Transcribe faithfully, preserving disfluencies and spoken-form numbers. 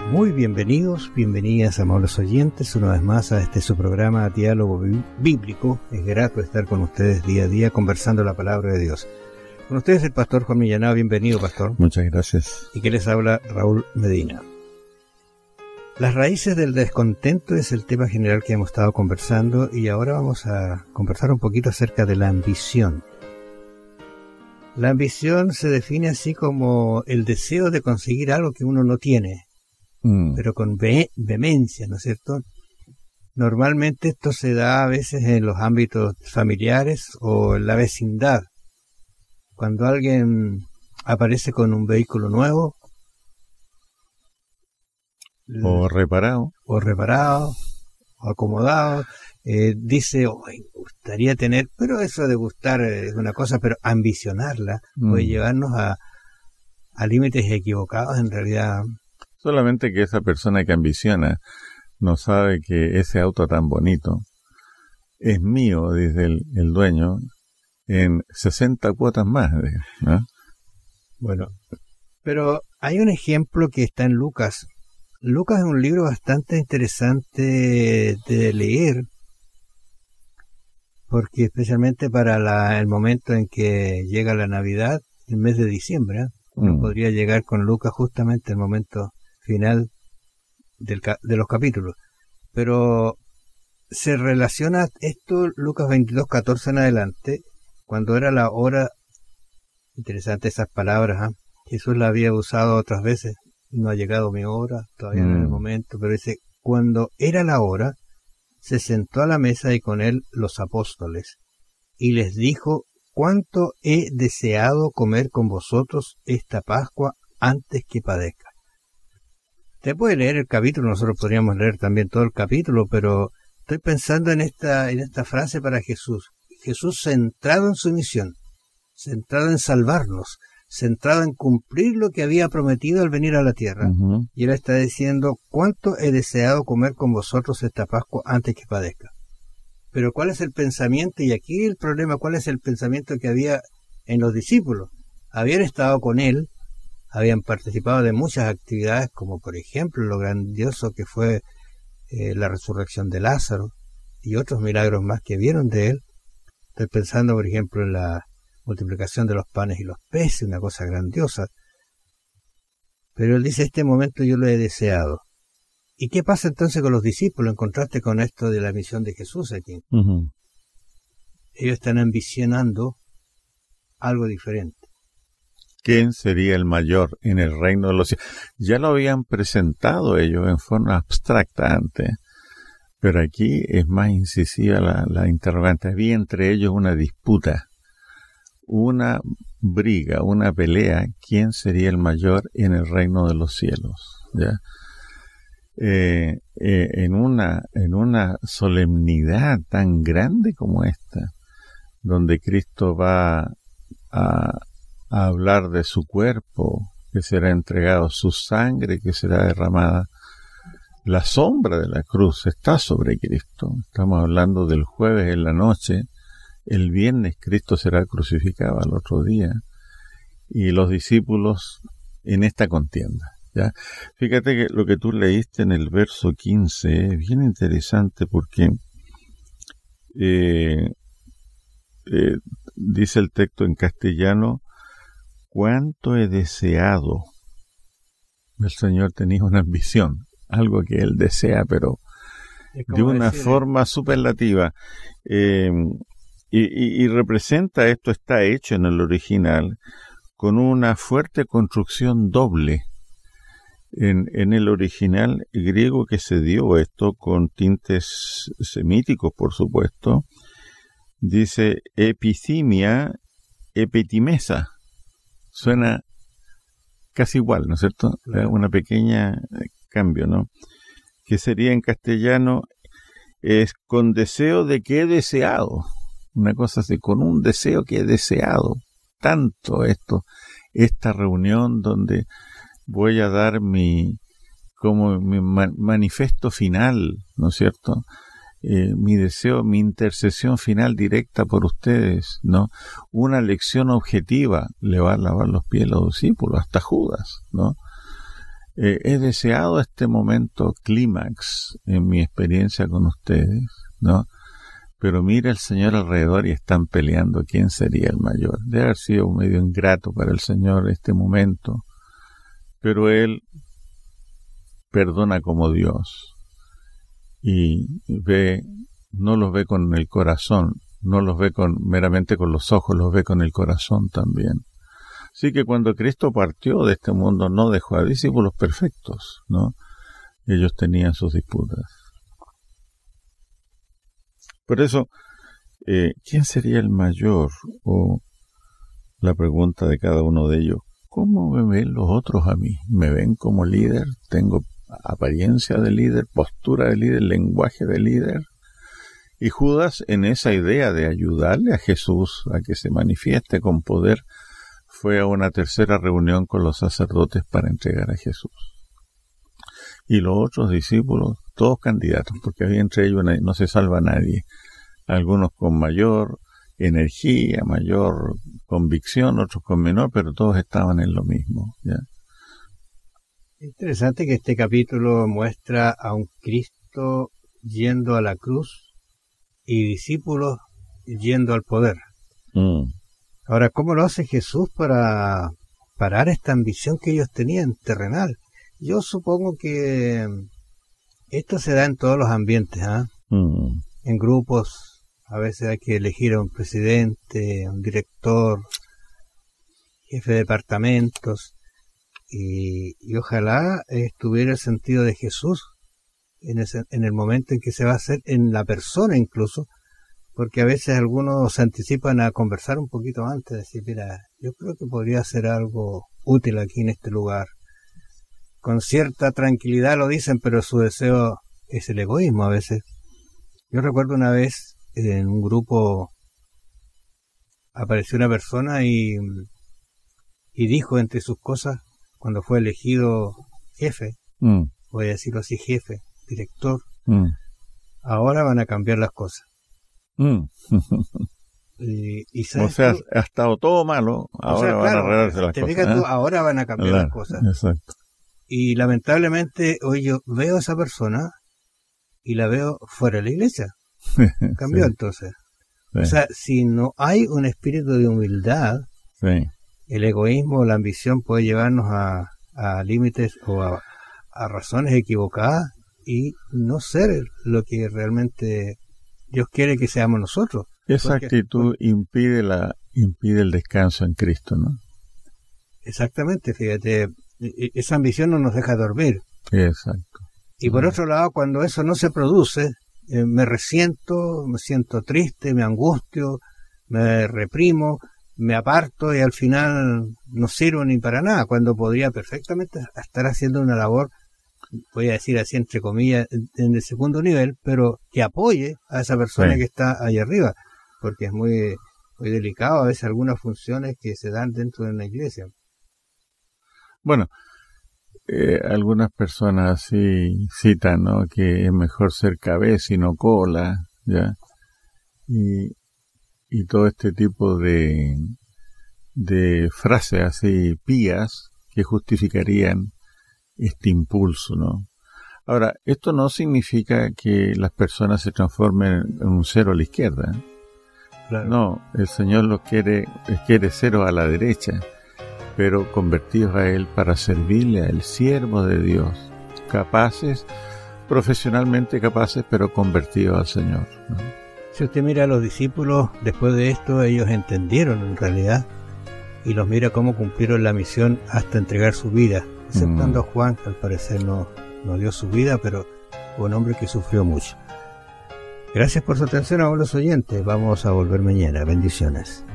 Muy bienvenidos, bienvenidas, amables oyentes, una vez más a este su programa Diálogo Bíblico. Es grato estar con ustedes día a día conversando la palabra de Dios. Con ustedes el pastor Juan Millanao. Bienvenido, pastor. Muchas gracias. Y que les habla Raúl Medina. Las raíces del descontento es el tema general que hemos estado conversando, y ahora vamos a conversar un poquito acerca de la ambición. La ambición se define así como el deseo de conseguir algo que uno no tiene, mm. pero con ve- vehemencia, ¿no es cierto? Normalmente esto se da a veces en los ámbitos familiares o en la vecindad. Cuando alguien aparece con un vehículo nuevo, o reparado, o reparado, o acomodado, eh, dice, oh, me gustaría tener, pero eso de gustar es una cosa, pero ambicionarla mm. puede llevarnos a, a límites equivocados en realidad. Solamente que esa persona que ambiciona no sabe que ese auto tan bonito es mío, dice el, el dueño, en sesenta cuotas más, ¿no? Bueno, pero hay un ejemplo que está en Lucas. Lucas es un libro bastante interesante de leer, porque especialmente para la, el momento en que llega la Navidad, el mes de diciembre, ¿eh? uno mm. podría llegar con Lucas justamente el momento final del, de los capítulos. Pero se relaciona esto, Lucas veintidós, catorce en adelante, cuando era la hora, interesante esas palabras, ¿eh? Jesús la había usado otras veces. No ha llegado mi hora, todavía mm. no es el momento, pero dice, cuando era la hora, se sentó a la mesa y con él los apóstoles, y les dijo, cuánto he deseado comer con vosotros esta Pascua antes que padezca. Usted puede leer el capítulo, nosotros podríamos leer también todo el capítulo, pero estoy pensando en esta, en esta frase para Jesús. Jesús centrado en su misión, centrado en salvarnos, centrado en cumplir lo que había prometido al venir a la tierra. Uh-huh. Y él está diciendo, cuánto he deseado comer con vosotros esta Pascua antes que padezca. Pero ¿cuál es el pensamiento? Y aquí el problema, ¿cuál es el pensamiento que había en los discípulos? Habían estado con él, habían participado de muchas actividades, como por ejemplo lo grandioso que fue eh, la resurrección de Lázaro y otros milagros más que vieron de él. Estoy pensando, por ejemplo, en la multiplicación de los panes y los peces, una cosa grandiosa. Pero él dice, este momento yo lo he deseado. ¿Y qué pasa entonces con los discípulos en contraste con esto de la misión de Jesús aquí? Uh-huh. Ellos están ambicionando algo diferente. ¿Quién sería el mayor en el reino de los cielos? Ya lo habían presentado ellos en forma abstracta antes, pero aquí es más incisiva la, la interrogante. Había entre ellos una disputa, una briga, una pelea, quién sería el mayor en el reino de los cielos, ¿ya? Eh, eh, en una en una solemnidad tan grande como esta, donde Cristo va a, a hablar de su cuerpo, que será entregado, su sangre que será derramada, la sombra de la cruz está sobre Cristo. Estamos hablando del jueves en la noche. El viernes Cristo será crucificado al otro día, y los discípulos en esta contienda, ¿ya? Fíjate que lo que tú leíste en el verso quince es bien interesante, porque eh, eh, dice el texto en castellano, cuánto he deseado. El Señor tenía una ambición, algo que Él desea, pero de una decir, forma superlativa. Eh, Y, y, y representa, esto está hecho en el original, con una fuerte construcción doble. En, en el original griego que se dio esto, con tintes semíticos, por supuesto, dice epicimia, epitimesa. Suena casi igual, ¿no es cierto? Claro. Una pequeña cambio, ¿no? Que sería en castellano, es con deseo de que he deseado. Una cosa así, con un deseo que he deseado tanto esto, esta reunión donde voy a dar mi, como mi man, manifiesto final, ¿no es cierto? Eh, mi deseo, mi intercesión final directa por ustedes, ¿no? Una lección objetiva, le va a lavar los pies a los discípulos, hasta Judas, ¿no? Eh, he deseado este momento clímax en mi experiencia con ustedes, ¿no? Pero mira el Señor alrededor y están peleando quién sería el mayor. Debe haber sido medio ingrato para el Señor este momento, pero Él perdona como Dios y ve, no los ve con el corazón, no los ve con meramente con los ojos, los ve con el corazón también. Así que cuando Cristo partió de este mundo no dejó a discípulos perfectos, ¿no? Ellos tenían sus disputas. Por eso, eh, ¿quién sería el mayor? O la pregunta de cada uno de ellos, ¿cómo me ven los otros a mí? ¿Me ven como líder? ¿Tengo apariencia de líder, postura de líder, lenguaje de líder? Y Judas, en esa idea de ayudarle a Jesús a que se manifieste con poder, fue a una tercera reunión con los sacerdotes para entregar a Jesús. Y los otros discípulos, todos candidatos, porque había entre ellos una, no se salva nadie. Algunos con mayor energía, mayor convicción, otros con menor, pero todos estaban en lo mismo, ¿ya? Interesante que este capítulo muestra a un Cristo yendo a la cruz y discípulos yendo al poder. Mm. Ahora, ¿cómo lo hace Jesús para parar esta ambición que ellos tenían terrenal? Yo supongo que esto se da en todos los ambientes, ¿ah? ¿eh? Mm. En grupos, a veces hay que elegir a un presidente, un director, jefe de departamentos, y, y ojalá estuviera el sentido de Jesús en, ese, en el momento en que se va a hacer, en la persona incluso, porque a veces algunos se anticipan a conversar un poquito antes, decir, mira, yo creo que podría hacer algo útil aquí en este lugar. Con cierta tranquilidad lo dicen, pero su deseo es el egoísmo a veces. Yo recuerdo una vez en un grupo apareció una persona y, y dijo entre sus cosas, cuando fue elegido jefe, mm. voy a decirlo así, jefe, director, mm. ahora van a cambiar las cosas. Mm. y, y o sea, tú, ha estado todo malo, ahora o sea, van claro, a arreglarse las te cosas. Fijas ¿eh? tú, ahora van a cambiar claro, las cosas. Exacto. Y lamentablemente hoy yo veo a esa persona y la veo fuera de la iglesia. Cambió sí. entonces. Sí. O sea, si no hay un espíritu de humildad, sí. el egoísmo o la ambición puede llevarnos a, a límites o a, a razones equivocadas y no ser lo que realmente Dios quiere que seamos nosotros. Esa porque, actitud porque, impide la impide el descanso en Cristo, ¿no? Exactamente, fíjate, esa ambición no nos deja dormir. Exacto. Y por otro lado, cuando eso no se produce, eh, me resiento, me siento triste, me angustio, me reprimo, me aparto y al final no sirvo ni para nada, cuando podría perfectamente estar haciendo una labor, voy a decir así entre comillas, en el segundo nivel, pero que apoye a esa persona sí. que está ahí arriba, porque es muy, muy delicado a veces algunas funciones que se dan dentro de una iglesia. Bueno, eh, algunas personas así citan, ¿no?, que es mejor ser cabeza y no cola, ¿ya? Y, y todo este tipo de, de frases así pías que justificarían este impulso, ¿no? Ahora, esto no significa que las personas se transformen en un cero a la izquierda. Claro. No, el Señor los quiere, quiere cero a la derecha, pero convertidos a Él para servirle al siervo de Dios, capaces, profesionalmente capaces, pero convertidos al Señor, ¿no? Si usted mira a los discípulos, después de esto ellos entendieron en realidad, y los mira cómo cumplieron la misión hasta entregar su vida, exceptando mm. a Juan, que al parecer no, no dio su vida, pero fue un hombre que sufrió mucho. Gracias por su atención a los oyentes, vamos a volver mañana, bendiciones.